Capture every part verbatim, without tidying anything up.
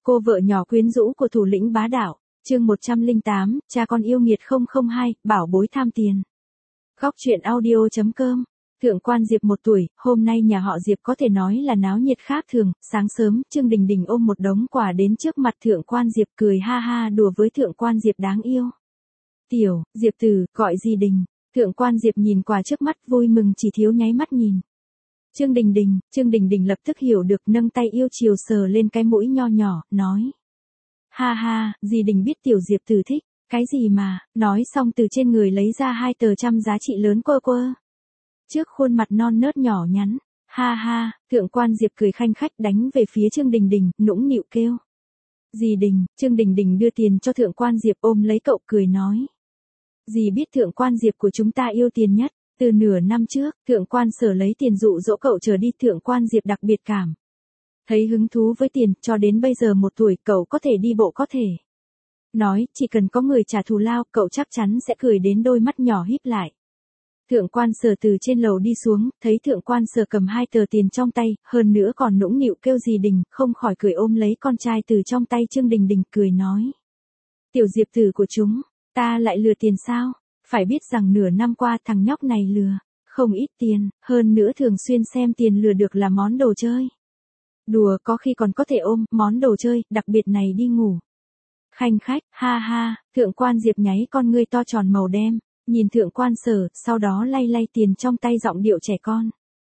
Cô vợ nhỏ quyến rũ của thủ lĩnh bá đạo, chương một trăm lẻ tám, cha con yêu nghiệt không không hai, bảo bối tham tiền. Góc truyện audio chấm com. Thượng quan Diệp một tuổi, hôm nay nhà họ Diệp có thể nói là náo nhiệt khác thường, sáng sớm, Trương Đình Đình ôm một đống quà đến trước mặt thượng quan Diệp cười ha ha đùa với thượng quan Diệp đáng yêu. Tiểu, Diệp Tử, gọi gì Đình, thượng quan Diệp nhìn quà trước mắt vui mừng chỉ thiếu nháy mắt nhìn. Trương Đình Đình, Trương Đình Đình lập tức hiểu được nâng tay yêu chiều sờ lên cái mũi nho nhỏ, nói. Ha ha, dì Đình biết tiểu Diệp Tử thích, cái gì mà, nói xong từ trên người lấy ra hai tờ trăm giá trị lớn quơ quơ. Trước khuôn mặt non nớt nhỏ nhắn, ha ha, thượng quan Diệp cười khanh khách đánh về phía Trương Đình Đình, nũng nịu kêu. Dì Đình, Trương Đình Đình đưa tiền cho thượng quan Diệp ôm lấy cậu cười nói. Dì biết thượng quan Diệp của chúng ta yêu tiền nhất, từ nửa năm trước, thượng quan Sở lấy tiền dụ dỗ cậu trở đi thượng quan Diệp đặc biệt cảm. Thấy hứng thú với tiền, cho đến bây giờ một tuổi cậu có thể đi bộ có thể. Nói, chỉ cần có người trả thù lao, cậu chắc chắn sẽ cười đến đôi mắt nhỏ híp lại. Thượng quan Sở từ trên lầu đi xuống, thấy thượng quan Sở cầm hai tờ tiền trong tay, hơn nữa còn nũng nịu kêu dì Đình, không khỏi cười ôm lấy con trai từ trong tay Trương Đình Đình cười nói. Tiểu Diệp Tử của chúng, ta lại lừa tiền sao? Phải biết rằng nửa năm qua thằng nhóc này lừa, không ít tiền, hơn nữa thường xuyên xem tiền lừa được là món đồ chơi. Đùa có khi còn có thể ôm món đồ chơi, đặc biệt này đi ngủ. Khanh khách, ha ha, thượng quan Diệp nháy con ngươi to tròn màu đen, nhìn thượng quan Sở, sau đó lay lay tiền trong tay giọng điệu trẻ con.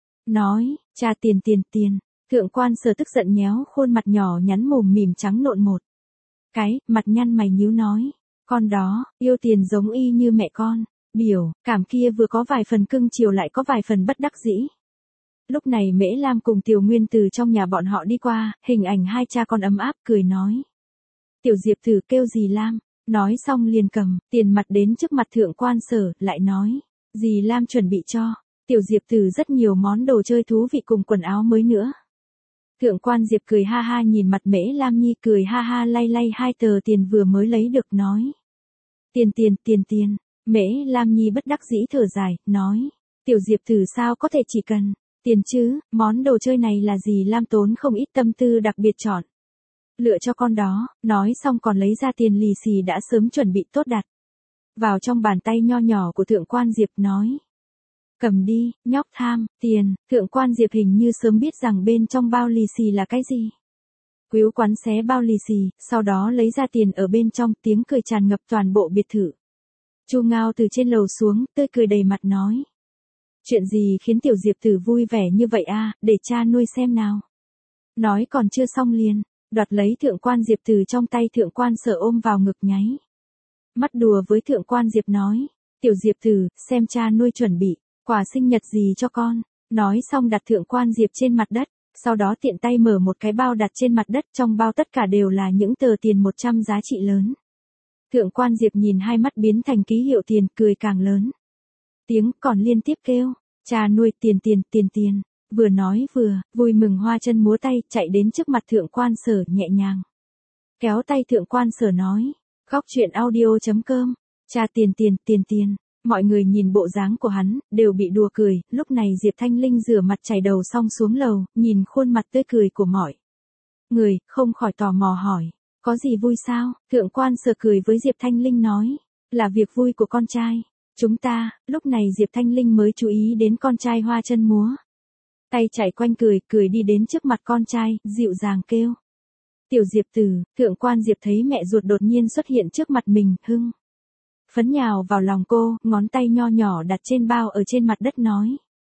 Nói, cha tiền tiền tiền, thượng quan Sở tức giận nhéo khuôn mặt nhỏ nhắn mồm mỉm trắng nộn một. Cái, mặt nhăn mày nhíu nói. Con đó, yêu tiền giống y như mẹ con, biểu, cảm kia vừa có vài phần cưng chiều lại có vài phần bất đắc dĩ. Lúc này Mễ Lam cùng Tiểu Nguyên từ trong nhà bọn họ đi qua, hình ảnh hai cha con ấm áp cười nói. Tiểu Diệp Tử kêu dì Lam, nói xong liền cầm, tiền mặt đến trước mặt thượng quan Sở, lại nói. Dì Lam chuẩn bị cho, Tiểu Diệp Tử rất nhiều món đồ chơi thú vị cùng quần áo mới nữa. Thượng quan Diệp cười ha ha nhìn mặt Mễ Lam Nhi cười ha ha lay lay hai tờ tiền vừa mới lấy được nói. Tiền tiền tiền tiền, Mễ Lam Nhi bất đắc dĩ thở dài, nói. Tiểu Diệp Tử sao có thể chỉ cần tiền chứ, món đồ chơi này là gì Lam tốn không ít tâm tư đặc biệt chọn. Lựa cho con đó, nói xong còn lấy ra tiền lì xì đã sớm chuẩn bị tốt đặt. Vào trong bàn tay nho nhỏ của thượng quan Diệp nói. Cầm đi, nhóc tham, tiền, thượng quan Diệp hình như sớm biết rằng bên trong bao lì xì là cái gì. Quýu quắn xé bao lì xì, sau đó lấy ra tiền ở bên trong, tiếng cười tràn ngập toàn bộ biệt thự. Chu Ngao từ trên lầu xuống, tươi cười đầy mặt nói. Chuyện gì khiến tiểu Diệp Tử vui vẻ như vậy a, để cha nuôi xem nào. Nói còn chưa xong liền, đoạt lấy thượng quan Diệp từ trong tay thượng quan Sở ôm vào ngực nháy. Mắt đùa với thượng quan Diệp nói. Tiểu Diệp Tử, xem cha nuôi chuẩn bị quà sinh nhật gì cho con. Nói xong đặt thượng quan Diệp trên mặt đất, sau đó tiện tay mở một cái bao đặt trên mặt đất, trong bao tất cả đều là những tờ tiền một trăm giá trị lớn. Thượng quan Diệp nhìn hai mắt biến thành ký hiệu tiền, cười càng lớn. Tiếng còn liên tiếp kêu, cha nuôi tiền tiền tiền tiền, vừa nói vừa, vui mừng hoa chân múa tay, chạy đến trước mặt thượng quan Sở nhẹ nhàng. Kéo tay thượng quan Sở nói, góc truyện audio chấm com, cha tiền tiền tiền tiền. Mọi người nhìn bộ dáng của hắn, đều bị đùa cười, lúc này Diệp Thanh Linh rửa mặt chải đầu xong xuống lầu, nhìn khuôn mặt tươi cười của mọi người, không khỏi tò mò hỏi, có gì vui sao? Thượng quan Sở cười với Diệp Thanh Linh nói, là việc vui của con trai. Chúng ta, lúc này Diệp Thanh Linh mới chú ý đến con trai hoa chân múa. Tay chạy quanh cười, cười đi đến trước mặt con trai, dịu dàng kêu. Tiểu Diệp Tử, thượng quan Diệp thấy mẹ ruột đột nhiên xuất hiện trước mặt mình, hưng. Phấn nhào vào lòng cô, ngón tay nho nhỏ đặt trên bao ở trên mặt đất nói.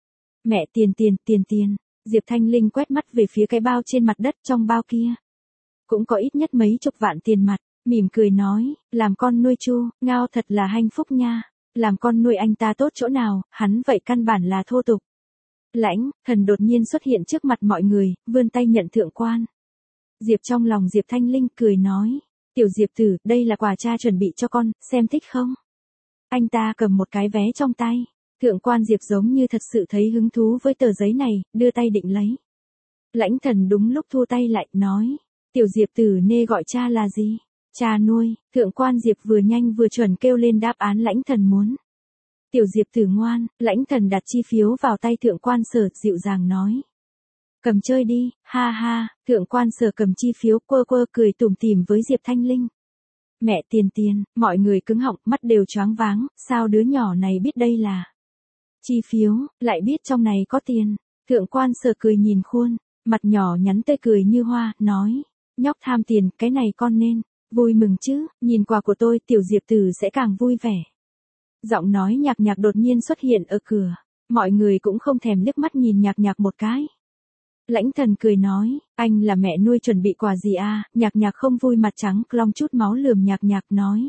Mẹ tiền tiền tiền tiền, Diệp Thanh Linh quét mắt về phía cái bao trên mặt đất, trong bao kia. Cũng có ít nhất mấy chục vạn tiền mặt, mỉm cười nói, làm con nuôi Chu, Ngao thật là hạnh phúc nha, làm con nuôi anh ta tốt chỗ nào, hắn vậy căn bản là thô tục. Lãnh, Thần đột nhiên xuất hiện trước mặt mọi người, vươn tay nhận thượng quan. Diệp trong lòng Diệp Thanh Linh cười nói. Tiểu Diệp Tử, đây là quà cha chuẩn bị cho con, xem thích không? Anh ta cầm một cái vé trong tay. Thượng quan Diệp giống như thật sự thấy hứng thú với tờ giấy này, đưa tay định lấy. Lãnh Thần đúng lúc thu tay lại, nói. Tiểu Diệp Tử nê gọi cha là gì? Cha nuôi. Thượng quan Diệp vừa nhanh vừa chuẩn kêu lên đáp án Lãnh Thần muốn. Tiểu Diệp Tử ngoan, Lãnh Thần đặt chi phiếu vào tay thượng quan Sở, dịu dàng nói. Cầm chơi đi, ha ha, thượng quan Sở cầm chi phiếu quơ quơ cười tủm tỉm với Diệp Thanh Linh. Mẹ tiền tiền, mọi người cứng họng, mắt đều choáng váng, sao đứa nhỏ này biết đây là chi phiếu, lại biết trong này có tiền. Thượng quan Sở cười nhìn khuôn, mặt nhỏ nhắn tươi cười như hoa, nói, nhóc tham tiền, cái này con nên vui mừng chứ, nhìn quà của tôi tiểu Diệp Tử sẽ càng vui vẻ. Giọng nói nhạc nhạc đột nhiên xuất hiện ở cửa, mọi người cũng không thèm liếc mắt nhìn nhạc nhạc một cái. Lãnh Thần cười nói, anh là mẹ nuôi chuẩn bị quà gì à, nhạc nhạc không vui mặt trắng long chút máu lườm nhạc nhạc nói.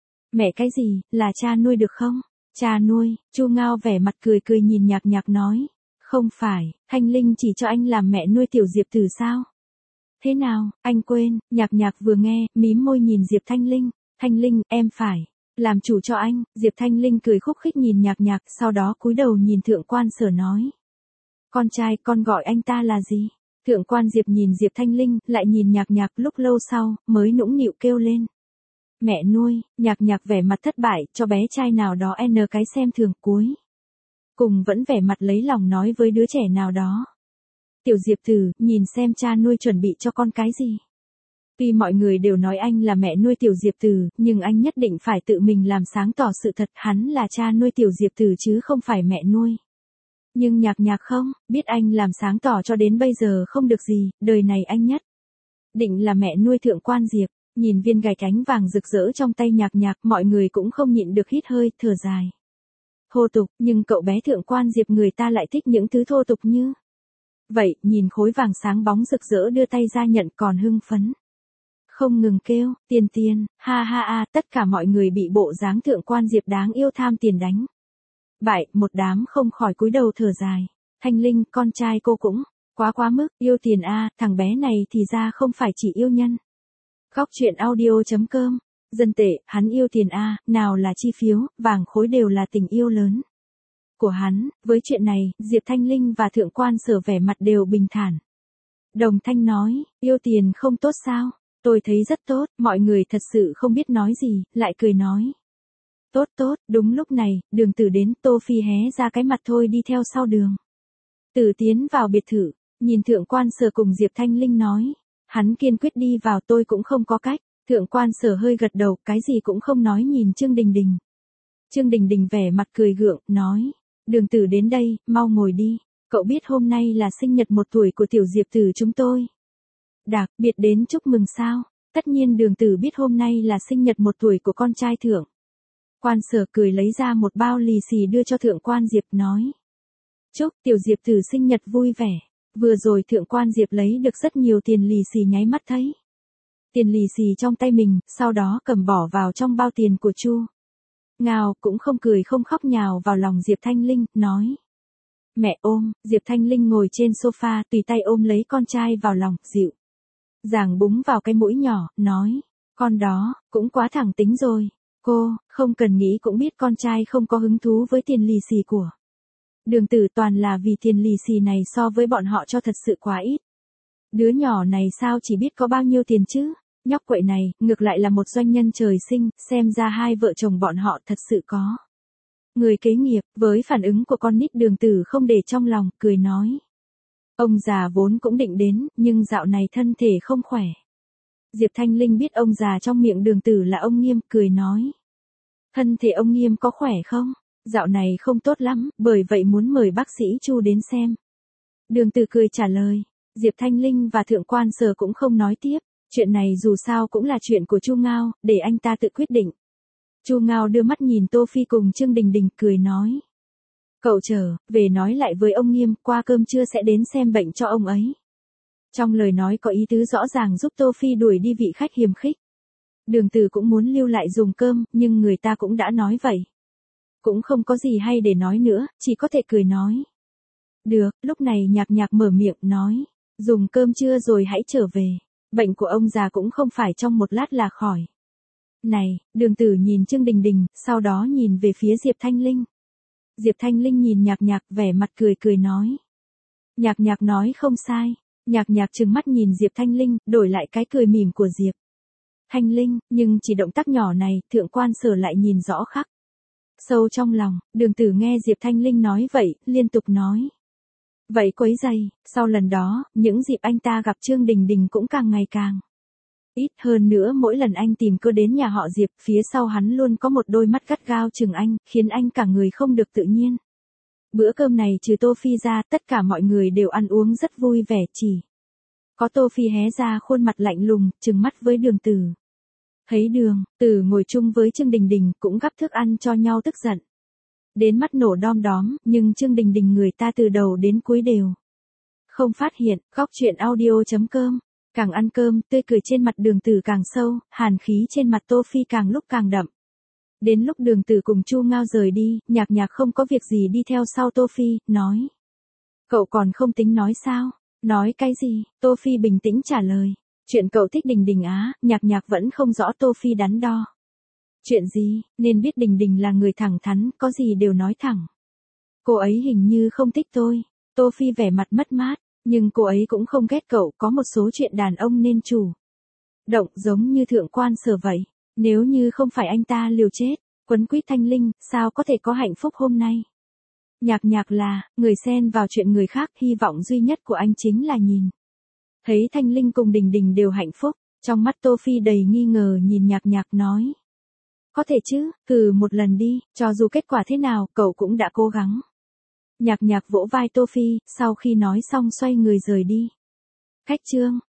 Mẹ cái gì, là cha nuôi được không? Cha nuôi, Chu Ngao vẻ mặt cười cười nhìn nhạc nhạc nói. Không phải, Thanh Linh chỉ cho anh làm mẹ nuôi tiểu Diệp Tử sao? Thế nào, anh quên, nhạc nhạc vừa nghe, mím môi nhìn Diệp Thanh Linh. Thanh Linh, em phải làm chủ cho anh. Diệp Thanh Linh cười khúc khích nhìn nhạc nhạc, sau đó cúi đầu nhìn Thượng quan Sở nói. Con trai, con gọi anh ta là gì? Thượng quan Diệp nhìn Diệp Thanh Linh, lại nhìn nhạc nhạc, lúc lâu sau, mới nũng nịu kêu lên. Mẹ nuôi. Nhạc nhạc vẻ mặt thất bại, cho bé trai nào đó n cái xem thường cuối. Cùng vẫn vẻ mặt lấy lòng nói với đứa trẻ nào đó. Tiểu Diệp Tử, nhìn xem cha nuôi chuẩn bị cho con cái gì. Tuy mọi người đều nói anh là mẹ nuôi tiểu Diệp Tử, nhưng anh nhất định phải tự mình làm sáng tỏ sự thật, hắn là cha nuôi tiểu Diệp Tử chứ không phải mẹ nuôi. Nhưng nhạc nhạc không, biết anh làm sáng tỏ cho đến bây giờ không được gì, đời này anh nhất định là mẹ nuôi Thượng quan Diệp. Nhìn viên gài cánh vàng rực rỡ trong tay nhạc nhạc, mọi người cũng không nhịn được hít hơi, thở dài. Thô tục, nhưng cậu bé Thượng quan Diệp người ta lại thích những thứ thô tục như vậy. Nhìn khối vàng sáng bóng rực rỡ đưa tay ra nhận còn hưng phấn. Không ngừng kêu, tiền tiền, ha ha ha, tất cả mọi người bị bộ dáng Thượng quan Diệp đáng yêu tham tiền đánh bại, một đám không khỏi cúi đầu thở dài. Thanh Linh, con trai cô cũng quá quá mức, yêu tiền a, thằng bé này thì ra không phải chỉ yêu nhân. Góc truyện audio chấm com, dân tệ, hắn yêu tiền a, nào là chi phiếu, vàng khối đều là tình yêu lớn của hắn. Với chuyện này, Diệp Thanh Linh và Thượng quan Sở vẻ mặt đều bình thản. Đồng thanh nói, yêu tiền không tốt sao? Tôi thấy rất tốt, mọi người thật sự không biết nói gì, lại cười nói. Tốt tốt, đúng lúc này, Đường Tử đến, Tô Phi hé ra cái mặt thôi đi theo sau Đường Tử tiến vào biệt thự, nhìn Thượng quan Sở cùng Diệp Thanh Linh nói. Hắn kiên quyết đi vào, tôi cũng không có cách. Thượng quan Sở hơi gật đầu, cái gì cũng không nói nhìn Trương Đình Đình. Trương Đình Đình vẻ mặt cười gượng, nói. Đường Tử đến đây, mau ngồi đi. Cậu biết hôm nay là sinh nhật một tuổi của tiểu Diệp Tử chúng tôi. Đặc biệt đến chúc mừng sao? Tất nhiên Đường Tử biết hôm nay là sinh nhật một tuổi của con trai Thượng quan Sở cười lấy ra một bao lì xì đưa cho Thượng quan Diệp nói. Chúc tiểu Diệp Tử sinh nhật vui vẻ. Vừa rồi Thượng quan Diệp lấy được rất nhiều tiền lì xì nháy mắt thấy tiền lì xì trong tay mình, sau đó cầm bỏ vào trong bao tiền của Chu Ngao, cũng không cười không khóc nhào vào lòng Diệp Thanh Linh, nói. Mẹ ôm. Diệp Thanh Linh ngồi trên sofa, tùy tay ôm lấy con trai vào lòng, dịu dàng búng vào cái mũi nhỏ, nói. Con đó, cũng quá thẳng tính rồi. Cô, không cần nghĩ cũng biết con trai không có hứng thú với tiền lì xì của Đường Tử, toàn là vì tiền lì xì này so với bọn họ cho thật sự quá ít. Đứa nhỏ này sao chỉ biết có bao nhiêu tiền chứ? Nhóc quậy này, ngược lại là một doanh nhân trời sinh, xem ra hai vợ chồng bọn họ thật sự có người kế nghiệp. Với phản ứng của con nít, Đường Tử không để trong lòng, cười nói. Ông già vốn cũng định đến, nhưng dạo này thân thể không khỏe. Diệp Thanh Linh biết ông già trong miệng Đường Tử là ông Nghiêm, cười nói. Thân thể ông Nghiêm có khỏe không? Dạo này không tốt lắm, bởi vậy muốn mời bác sĩ Chu đến xem. Đường Tử cười trả lời. Diệp Thanh Linh và Thượng quan Sở cũng không nói tiếp. Chuyện này dù sao cũng là chuyện của Chu Ngao, để anh ta tự quyết định. Chu Ngao đưa mắt nhìn Tô Phi cùng Trương Đình Đình, cười nói. Cậu trở về nói lại với ông Nghiêm, qua cơm trưa sẽ đến xem bệnh cho ông ấy. Trong lời nói có ý tứ rõ ràng giúp Tô Phi đuổi đi vị khách hiềm khích. Đường Tử cũng muốn lưu lại dùng cơm, nhưng người ta cũng đã nói vậy. Cũng không có gì hay để nói nữa, chỉ có thể cười nói. Được, lúc này nhạc nhạc mở miệng, nói. Dùng cơm trưa rồi hãy trở về. Bệnh của ông già cũng không phải trong một lát là khỏi. Này, Đường Tử nhìn Trương Đình Đình, sau đó nhìn về phía Diệp Thanh Linh. Diệp Thanh Linh nhìn nhạc nhạc, vẻ mặt cười cười nói. Nhạc nhạc nói không sai. Nhạc nhạc trừng mắt nhìn Diệp Thanh Linh, đổi lại cái cười mỉm của Diệp Thanh Linh, nhưng chỉ động tác nhỏ này, Thượng quan Sở lại nhìn rõ khắc sâu trong lòng. Đường Tử nghe Diệp Thanh Linh nói vậy, liên tục nói. Vậy quấy giày, sau lần đó, những dịp anh ta gặp Trương Đình Đình cũng càng ngày càng ít hơn nữa mỗi lần anh tìm cơ đến nhà họ Diệp, phía sau hắn luôn có một đôi mắt gắt gao chừng anh, khiến anh cả người không được tự nhiên. Bữa cơm này trừ Tô Phi ra, tất cả mọi người đều ăn uống rất vui vẻ, chỉ có Tô Phi hé ra khuôn mặt lạnh lùng, trừng mắt với Đường Từ. Thấy Đường Từ ngồi chung với Trương Đình Đình, cũng gắp thức ăn cho nhau tức giận đến mắt nổ đom đóm, nhưng Trương Đình Đình người ta từ đầu đến cuối đều không phát hiện. Góc truyện audio chấm com. Càng ăn cơm, tươi cười trên mặt Đường Từ càng sâu, hàn khí trên mặt Tô Phi càng lúc càng đậm. Đến lúc Đường Từ cùng Chu Ngao rời đi, Nhạc Nhạc không có việc gì đi theo sau Tô Phi, nói: "Cậu còn không tính nói sao?" "Nói cái gì?" Tô Phi bình tĩnh trả lời. "Chuyện cậu thích Đình Đình á." Nhạc Nhạc vẫn không rõ Tô Phi đắn đo. "Chuyện gì?" Nên biết Đình Đình là người thẳng thắn, có gì đều nói thẳng. "Cô ấy hình như không thích tôi." Tô Phi vẻ mặt mất mát. "Nhưng cô ấy cũng không ghét cậu, có một số chuyện đàn ông nên chủ động, giống như Thượng Quan Sở vậy. Nếu như không phải anh ta liều chết quấn quýt Thanh Linh, sao có thể có hạnh phúc hôm nay?" Nhạc Nhạc là người xen vào chuyện người khác, hy vọng duy nhất của anh chính là nhìn thấy Thanh Linh cùng Đình Đình đều hạnh phúc. Trong mắt Tô Phi đầy nghi ngờ nhìn Nhạc Nhạc nói: "Có thể chứ, thử một lần đi, cho dù kết quả thế nào, cậu cũng đã cố gắng." Nhạc Nhạc vỗ vai Tô Phi, sau khi nói xong xoay người rời đi. Cách chương